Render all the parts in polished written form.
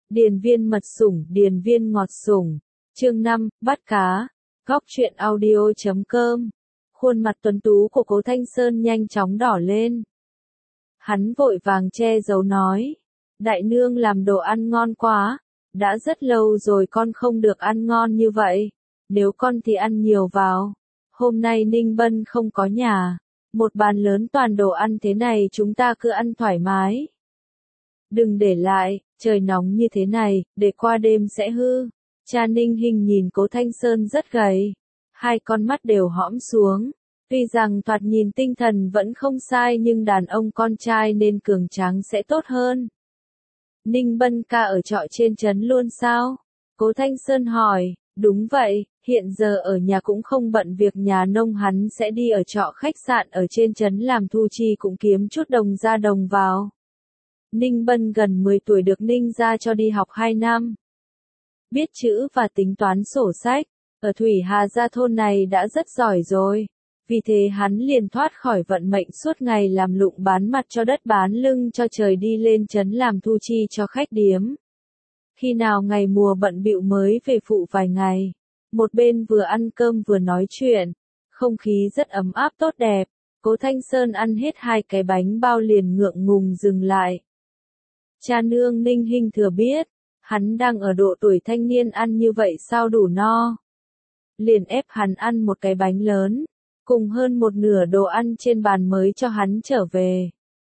Điền viên mật sủng, điền viên ngọt sủng. Chương 5, bắt cá. Góc truyện audio.com. Khuôn mặt tuấn tú của Cố Thanh Sơn nhanh chóng đỏ lên. Hắn vội vàng che giấu nói. Đại nương làm đồ ăn ngon quá. Đã rất lâu rồi con không được ăn ngon như vậy. Nếu con thì ăn nhiều vào. Hôm nay Ninh Bân không có nhà. Một bàn lớn toàn đồ ăn thế này chúng ta cứ ăn thoải mái. Đừng để lại, trời nóng như thế này, để qua đêm sẽ hư. Cha Ninh Hinh nhìn Cố Thanh Sơn rất gầy. Hai con mắt đều hõm xuống. Tuy rằng thoạt nhìn tinh thần vẫn không sai nhưng đàn ông con trai nên cường tráng sẽ tốt hơn. Ninh Bân ca ở trọ trên trấn luôn sao? Cố Thanh Sơn hỏi. Đúng vậy, hiện giờ ở nhà cũng không bận việc nhà nông, hắn sẽ đi ở trọ khách sạn ở trên trấn làm thu chi cũng kiếm chút đồng ra đồng vào. Ninh Bân gần 10 tuổi được Ninh gia cho đi học 2 năm. Biết chữ và tính toán sổ sách, ở Thủy Hà Gia thôn này đã rất giỏi rồi. Vì thế hắn liền thoát khỏi vận mệnh suốt ngày làm lụng bán mặt cho đất bán lưng cho trời đi lên trấn làm thu chi cho khách điếm. Khi nào ngày mùa bận bịu mới về phụ vài ngày. Một bên vừa ăn cơm vừa nói chuyện. Không khí rất ấm áp tốt đẹp. Cố Thanh Sơn ăn hết 2 cái bánh bao liền ngượng ngùng dừng lại. Cha nương Ninh Hinh thừa biết. Hắn đang ở độ tuổi thanh niên ăn như vậy sao đủ no. Liền ép hắn ăn một cái bánh lớn. Cùng hơn một nửa đồ ăn trên bàn mới cho hắn trở về.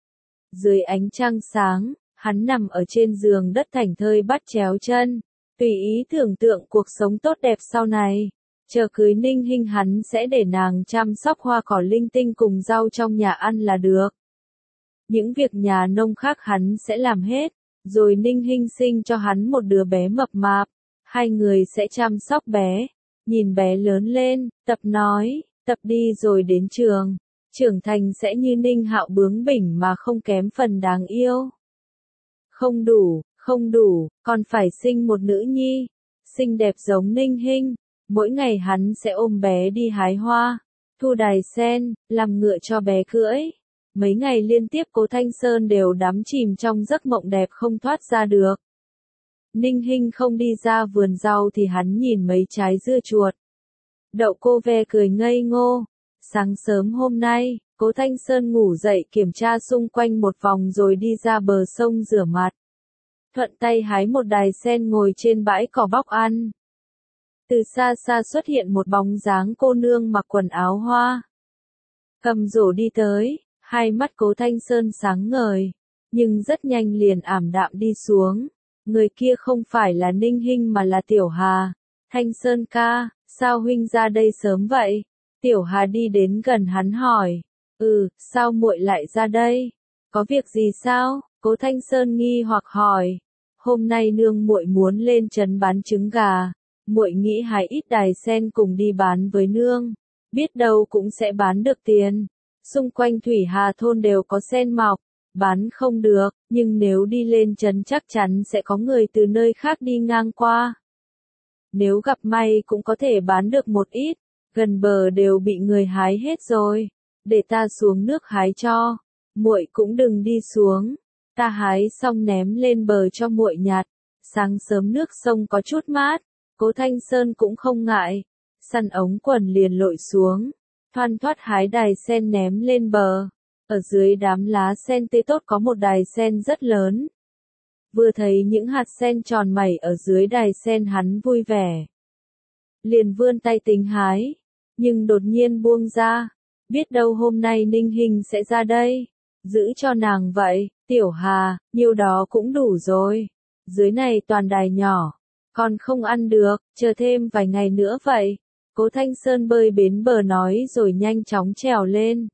Dưới ánh trăng sáng. Hắn nằm ở trên giường đất thảnh thơi bắt chéo chân, tùy ý tưởng tượng cuộc sống tốt đẹp sau này. Chờ cưới Ninh Hinh hắn sẽ để nàng chăm sóc hoa cỏ linh tinh cùng rau trong nhà ăn là được. Những việc nhà nông khác hắn sẽ làm hết, rồi Ninh Hinh sinh cho hắn một đứa bé mập mạp. Hai người sẽ chăm sóc bé, nhìn bé lớn lên, tập nói, tập đi rồi đến trường. Trưởng thành sẽ như Ninh Hạo bướng bỉnh mà không kém phần đáng yêu. Không đủ, còn phải sinh một nữ nhi, xinh đẹp giống Ninh Hinh. Mỗi ngày hắn sẽ ôm bé đi hái hoa, thu đài sen, làm ngựa cho bé cưỡi. Mấy ngày liên tiếp Cố Thanh Sơn đều đắm chìm trong giấc mộng đẹp không thoát ra được. Ninh Hinh không đi ra vườn rau thì hắn nhìn mấy trái dưa chuột. Đậu cô ve cười ngây ngô. Sáng sớm hôm nay, Cố Thanh Sơn ngủ dậy kiểm tra xung quanh một vòng rồi đi ra bờ sông rửa mặt. Thuận tay hái một đài sen ngồi trên bãi cỏ bóc ăn. Từ xa xa xuất hiện một bóng dáng cô nương mặc quần áo hoa. Cầm rổ đi tới, hai mắt Cố Thanh Sơn sáng ngời, nhưng rất nhanh liền ảm đạm đi xuống. Người kia không phải là Ninh Hinh mà là Tiểu Hà. Thanh Sơn ca, sao huynh ra đây sớm vậy? Tiểu Hà đi đến gần hắn hỏi. Sao muội lại ra đây? Có việc gì sao? Cố Thanh Sơn nghi hoặc hỏi. Hôm nay nương muội muốn lên trấn bán trứng gà, muội nghĩ hái ít đài sen cùng đi bán với nương, biết đâu cũng sẽ bán được tiền. Xung quanh Thủy Hà thôn đều có sen mọc, bán không được, nhưng nếu đi lên trấn chắc chắn sẽ có người từ nơi khác đi ngang qua. Nếu gặp may cũng có thể bán được một ít, gần bờ đều bị người hái hết rồi, để ta xuống nước hái cho. Muội cũng đừng đi xuống. Ta hái xong ném lên bờ cho muội nhặt. Sáng sớm nước sông có chút mát, Cố Thanh Sơn cũng không ngại, săn ống quần liền lội xuống, thoăn thoắt hái đài sen ném lên bờ. Ở dưới đám lá sen tươi tốt có một đài sen rất lớn. Vừa thấy những hạt sen tròn mẩy ở dưới đài sen hắn vui vẻ. Liền vươn tay tính hái, nhưng đột nhiên buông ra, biết đâu hôm nay Ninh Hinh sẽ ra đây. Giữ cho nàng vậy, Tiểu Hà, nhiêu đó cũng đủ rồi. Dưới này toàn đài nhỏ, còn không ăn được, chờ thêm vài ngày nữa vậy. Cố Thanh Sơn bơi bến bờ nói rồi nhanh chóng trèo lên.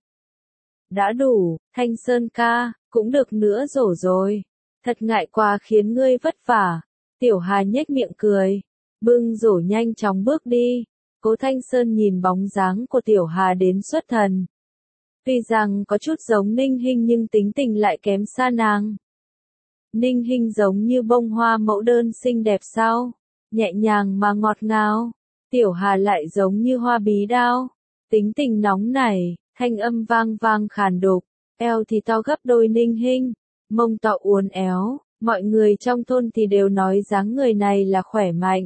Đã đủ, Thanh Sơn ca, cũng được nữa rổ rồi. Thật ngại quá khiến ngươi vất vả. Tiểu Hà nhếch miệng cười, bưng rổ nhanh chóng bước đi. Cố Thanh Sơn nhìn bóng dáng của Tiểu Hà đến xuất thần. Tuy rằng có chút giống Ninh Hinh nhưng tính tình lại kém xa nàng. Ninh Hinh giống như bông hoa mẫu đơn xinh đẹp sao, nhẹ nhàng mà ngọt ngào. Tiểu Hà lại giống như hoa bí đao, tính tình nóng nảy, thanh âm vang vang khàn đục, eo thì to gấp đôi Ninh Hinh, mông to uốn éo, Mọi người trong thôn thì đều nói dáng người này là khỏe mạnh,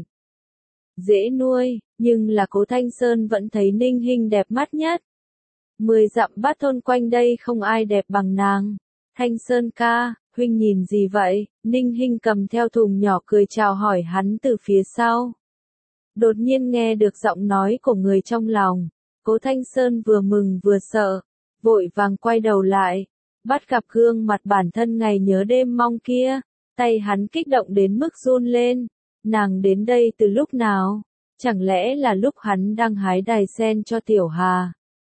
dễ nuôi, nhưng là Cố Thanh Sơn vẫn thấy Ninh Hinh đẹp mắt nhất. 10 dặm bát thôn quanh đây không ai đẹp bằng nàng. Thanh Sơn ca, huynh nhìn gì vậy? Ninh Hinh cầm theo thùng nhỏ cười chào hỏi hắn từ phía sau. Đột nhiên nghe được giọng nói của người trong lòng. Cố Thanh Sơn vừa mừng vừa sợ, vội vàng quay đầu lại, bắt gặp gương mặt bản thân ngày nhớ đêm mong kia, tay hắn kích động đến mức run lên. Nàng đến đây từ lúc nào? Chẳng lẽ là lúc hắn đang hái đài sen cho Tiểu Hà?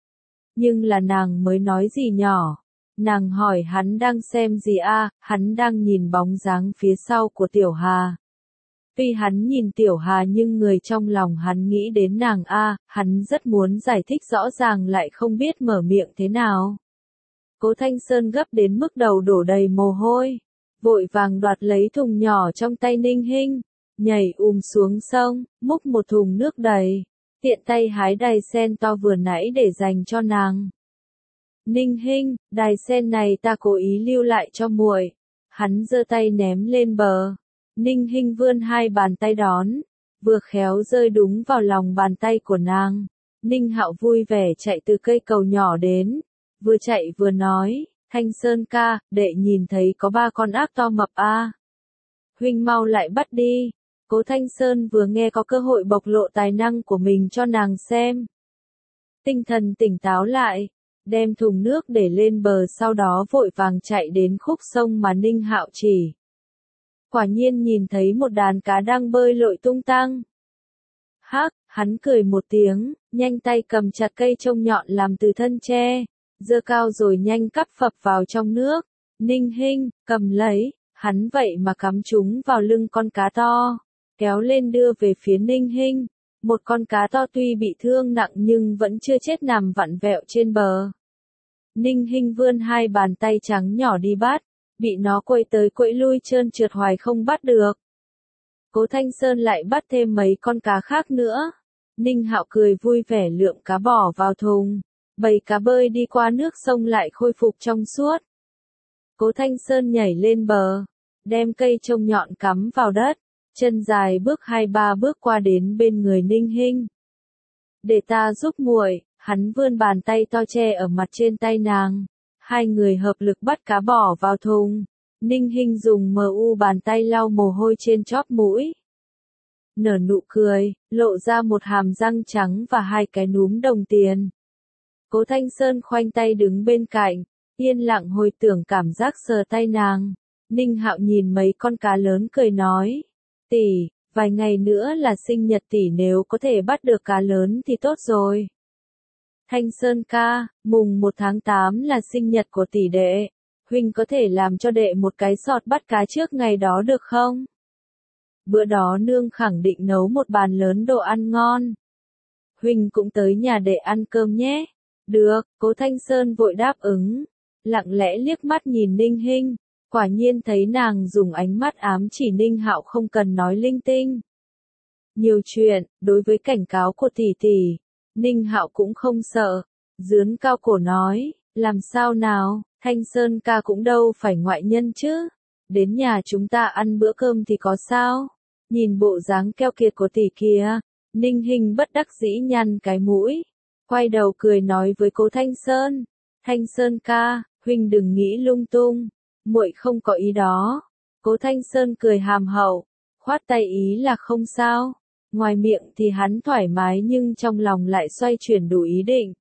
Nhưng là nàng mới nói gì nhỏ? Nàng hỏi hắn đang xem gì a? Hắn đang nhìn bóng dáng phía sau của Tiểu Hà. Tuy hắn nhìn Tiểu Hà nhưng người trong lòng hắn nghĩ đến nàng a, hắn rất muốn giải thích rõ ràng lại không biết mở miệng thế nào. Cố Thanh Sơn gấp đến mức đầu đổ đầy mồ hôi, vội vàng đoạt lấy thùng nhỏ trong tay Ninh Hinh, nhảy xuống sông, múc một thùng nước đầy, tiện tay hái đài sen to vừa nãy để dành cho nàng. Ninh Hinh, đài sen này ta cố ý lưu lại cho muội. Hắn giơ tay ném lên bờ. Ninh Hinh vươn hai bàn tay đón, vừa khéo rơi đúng vào lòng bàn tay của nàng. Ninh Hạo vui vẻ chạy từ cây cầu nhỏ đến, vừa chạy vừa nói, Thanh Sơn ca, đệ nhìn thấy có 3 con ác to mập a. Huynh mau lại bắt đi. Cố Thanh Sơn vừa nghe có cơ hội bộc lộ tài năng của mình cho nàng xem. Tinh thần tỉnh táo lại, đem thùng nước để lên bờ sau đó vội vàng chạy đến khúc sông mà Ninh Hạo chỉ. Quả nhiên nhìn thấy một đàn cá đang bơi lội tung tăng. Hắc, hắn cười một tiếng, nhanh tay cầm chặt cây trông nhọn làm từ thân tre, giơ cao rồi nhanh cắp phập vào trong nước. Ninh Hinh, cầm lấy, hắn vậy mà cắm chúng vào lưng con cá to, kéo lên đưa về phía Ninh Hinh. Một con cá to tuy bị thương nặng nhưng vẫn chưa chết nằm vặn vẹo trên bờ. Ninh Hinh vươn hai bàn tay trắng nhỏ đi bắt, bị nó quậy tới quậy lui trơn trượt hoài không bắt được. Cố Thanh Sơn lại bắt thêm mấy con cá khác nữa. Ninh Hạo cười vui vẻ lượm cá bỏ vào thùng, bầy cá bơi đi qua nước sông lại khôi phục trong suốt. Cố Thanh Sơn nhảy lên bờ, đem cây trông nhọn cắm vào đất, chân dài bước 2-3 bước qua đến bên người Ninh Hinh. Để ta giúp muội, hắn vươn bàn tay to che ở mặt trên tay nàng. Hai người hợp lực bắt cá bỏ vào thùng. Ninh Hinh dùng bàn tay lau mồ hôi trên chóp mũi. Nở nụ cười, lộ ra một hàm răng trắng và 2 cái núm đồng tiền. Cố Thanh Sơn khoanh tay đứng bên cạnh, yên lặng hồi tưởng cảm giác sờ tay nàng. Ninh Hạo nhìn mấy con cá lớn cười nói, tỷ, vài ngày nữa là sinh nhật tỷ, nếu có thể bắt được cá lớn thì tốt rồi. Thanh Sơn ca, mùng 1 tháng 8 là sinh nhật của tỷ đệ, huynh có thể làm cho đệ một cái sọt bắt cá trước ngày đó được không? Bữa đó nương khẳng định nấu một bàn lớn đồ ăn ngon. Huynh cũng tới nhà đệ ăn cơm nhé. Được, Cố Thanh Sơn vội đáp ứng, lặng lẽ liếc mắt nhìn Ninh Hinh, quả nhiên thấy nàng dùng ánh mắt ám chỉ Ninh Hạo không cần nói linh tinh. Nhiều chuyện, đối với cảnh cáo của tỷ tỷ, Ninh Hạo cũng không sợ, dướn cao cổ nói, làm sao nào, Thanh Sơn ca cũng đâu phải ngoại nhân chứ, đến nhà chúng ta ăn bữa cơm thì có sao, nhìn bộ dáng keo kiệt của tỷ kia, Ninh Hinh bất đắc dĩ nhăn cái mũi, quay đầu cười nói với Cố Thanh Sơn, Thanh Sơn ca, huynh đừng nghĩ lung tung, muội không có ý đó. Cố Thanh Sơn cười hàm hậu, khoát tay ý là không sao. Ngoài miệng thì hắn thoải mái nhưng trong lòng lại xoay chuyển đủ ý định.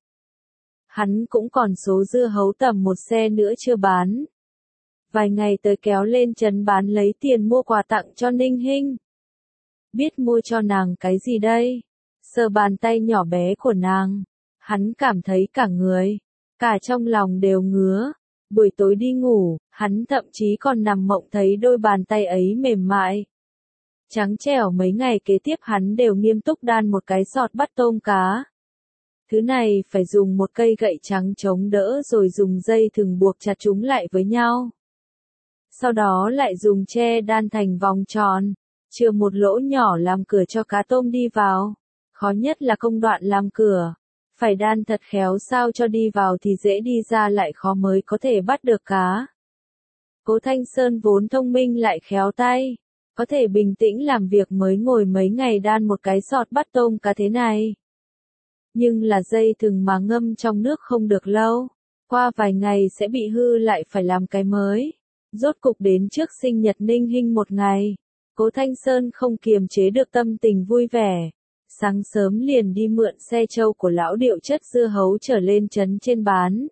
Hắn cũng còn số dưa hấu tầm 1 xe nữa chưa bán. Vài ngày tới kéo lên trấn bán lấy tiền mua quà tặng cho Ninh Hinh. Biết mua cho nàng cái gì đây? Sờ bàn tay nhỏ bé của nàng, hắn cảm thấy cả người, cả trong lòng đều ngứa. Buổi tối đi ngủ, hắn thậm chí còn nằm mộng thấy đôi bàn tay ấy mềm mại, trắng trẻo. Mấy ngày kế tiếp hắn đều nghiêm túc đan một cái sọt bắt tôm cá. Thứ này phải dùng một cây gậy trắng chống đỡ rồi dùng dây thừng buộc chặt chúng lại với nhau. Sau đó lại dùng tre đan thành vòng tròn, chừa một lỗ nhỏ làm cửa cho cá tôm đi vào. Khó nhất là công đoạn làm cửa, phải đan thật khéo sao cho đi vào thì dễ, đi ra lại khó mới có thể bắt được cá. Cố Thanh Sơn vốn thông minh lại khéo tay, có thể bình tĩnh làm việc mới ngồi mấy ngày đan một cái sọt bắt tôm cá thế này. Nhưng là dây thừng mà ngâm trong nước không được lâu, qua vài ngày sẽ bị hư lại phải làm cái mới. Rốt cục đến trước sinh nhật Ninh Hinh một ngày, Cố Thanh Sơn không kiềm chế được tâm tình vui vẻ. Sáng sớm liền đi mượn xe trâu của lão Điệu chất dưa hấu trở lên trấn trên bán.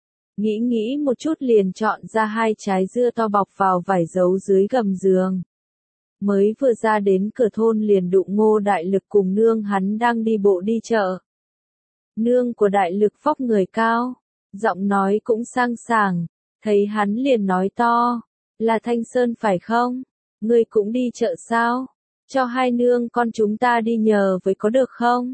Nghĩ một chút liền chọn ra 2 trái dưa to bọc vào vải giấu dưới gầm giường. Mới vừa ra đến cửa thôn liền đụng Ngô Đại Lực cùng nương hắn đang đi bộ đi chợ. Nương của Đại Lực vóc người cao, giọng nói cũng sang sảng, thấy hắn liền nói to, là Thanh Sơn phải không? Ngươi cũng đi chợ sao? Cho hai nương con chúng ta đi nhờ với có được không?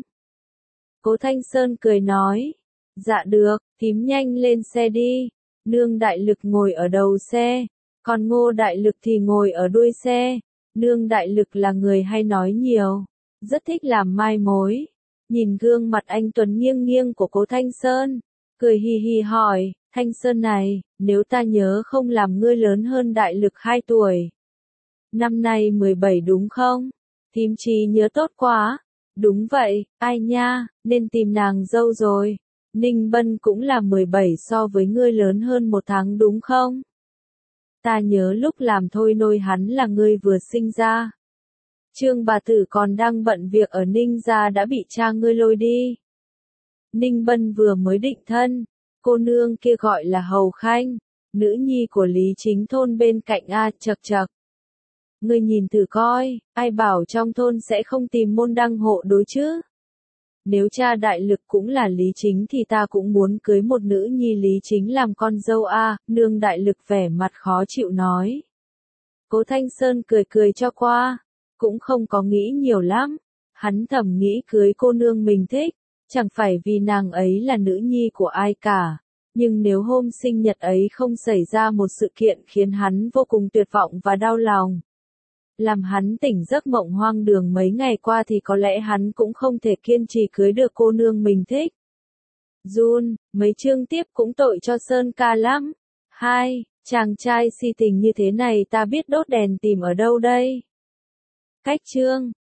Cố Thanh Sơn cười nói, dạ được, thím nhanh lên xe đi. Nương Đại Lực ngồi ở đầu xe, còn Ngô Đại Lực thì ngồi ở đuôi xe. Nương Đại Lực là người hay nói nhiều, rất thích làm mai mối. Nhìn gương mặt anh tuấn nghiêng nghiêng của Cố Thanh Sơn, cười hì hì hỏi, Thanh Sơn này, nếu ta nhớ không làm ngươi lớn hơn Đại Lực 2 tuổi. Năm nay 17 đúng không? Thím trí nhớ tốt quá. Đúng vậy, ai nha, nên tìm nàng dâu rồi. Ninh Bân cũng là 17 so với ngươi lớn hơn 1 tháng đúng không? Ta nhớ lúc làm thôi nôi hắn là ngươi vừa sinh ra. Trương bà tử còn đang bận việc ở Ninh gia đã bị cha ngươi lôi đi. Ninh Bân vừa mới định thân, cô nương kia gọi là Hầu Khanh, nữ nhi của Lý Chính thôn bên cạnh a chậc chậc. Ngươi nhìn thử coi, ai bảo trong thôn sẽ không tìm môn đăng hộ đối chứ? Nếu cha Đại Lực cũng là Lý Chính thì ta cũng muốn cưới một nữ nhi Lý Chính làm con dâu a. Nương Đại Lực vẻ mặt khó chịu nói. Cố Thanh Sơn cười cười cho qua, cũng không có nghĩ nhiều lắm. Hắn thầm nghĩ cưới cô nương mình thích, chẳng phải vì nàng ấy là nữ nhi của ai cả. Nhưng nếu hôm sinh nhật ấy không xảy ra một sự kiện khiến hắn vô cùng tuyệt vọng và đau lòng, làm hắn tỉnh giấc mộng hoang đường mấy ngày qua thì có lẽ hắn cũng không thể kiên trì cưới được cô nương mình thích. Jun, mấy chương tiếp cũng tội cho Sơn ca lắm. 2. Chàng trai si tình như thế này ta biết đốt đèn tìm ở đâu đây? Cách chương